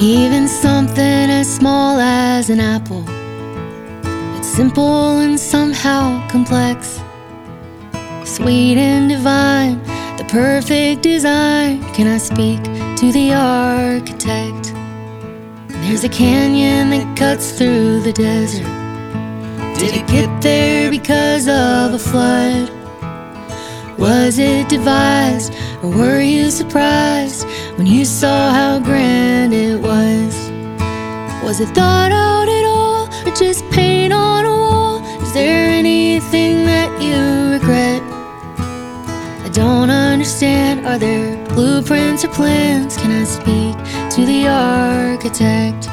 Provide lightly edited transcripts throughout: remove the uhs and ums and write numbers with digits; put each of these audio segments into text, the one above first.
Even something as small as an apple, it's simple and somehow complex, sweet and divine, the perfect design. Can I speak to the architect? There's a canyon that cuts through the desert. Did it get there because of a flood? Was it devised, or were you surprised when you saw how grand it was? Was it thought out at all, or just paint on a wall? Is there anything that you regret? I don't understand. Are there blueprints or plans? Can I speak to the architect?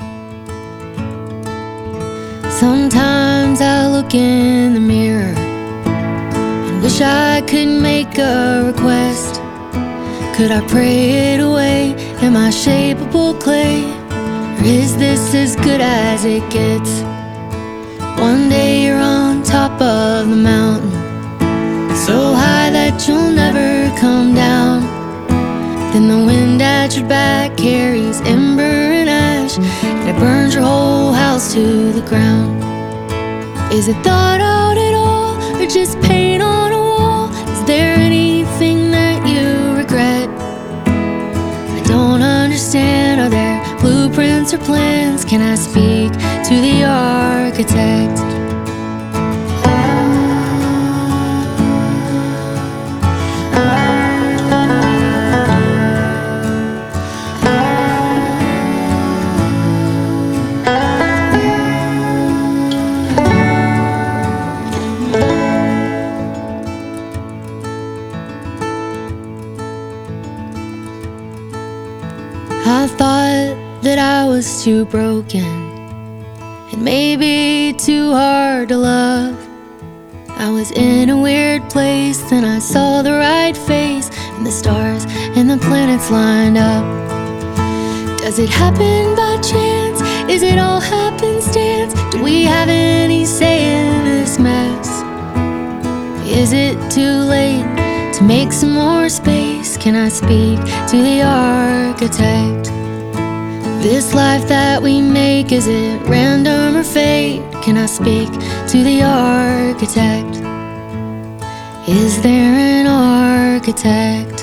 Sometimes I look in the mirror and wish I could make a request. Could I pray it away? Am I shapeable clay? Or is this as good as it gets? One day you're on top of the mountain, so high that you'll never come down. Then the wind at your back carries ember and ash, and it burns your whole house to the ground. Is it thought out at all, or just paint on a wall? Is there anything that you regret? I don't understand. Are there blueprints or plans? Can I speak to the architect? I thought that I was too broken and maybe too hard to love. I was in a weird place, then I saw the right face, and the stars and the planets lined up. Does it happen by chance? Is it all happenstance? Do we have any say in this mess? Is it too late to make some more space? Can I speak to the architect? This life that we make, is it random or fate? Can I speak to the architect? Is there an architect?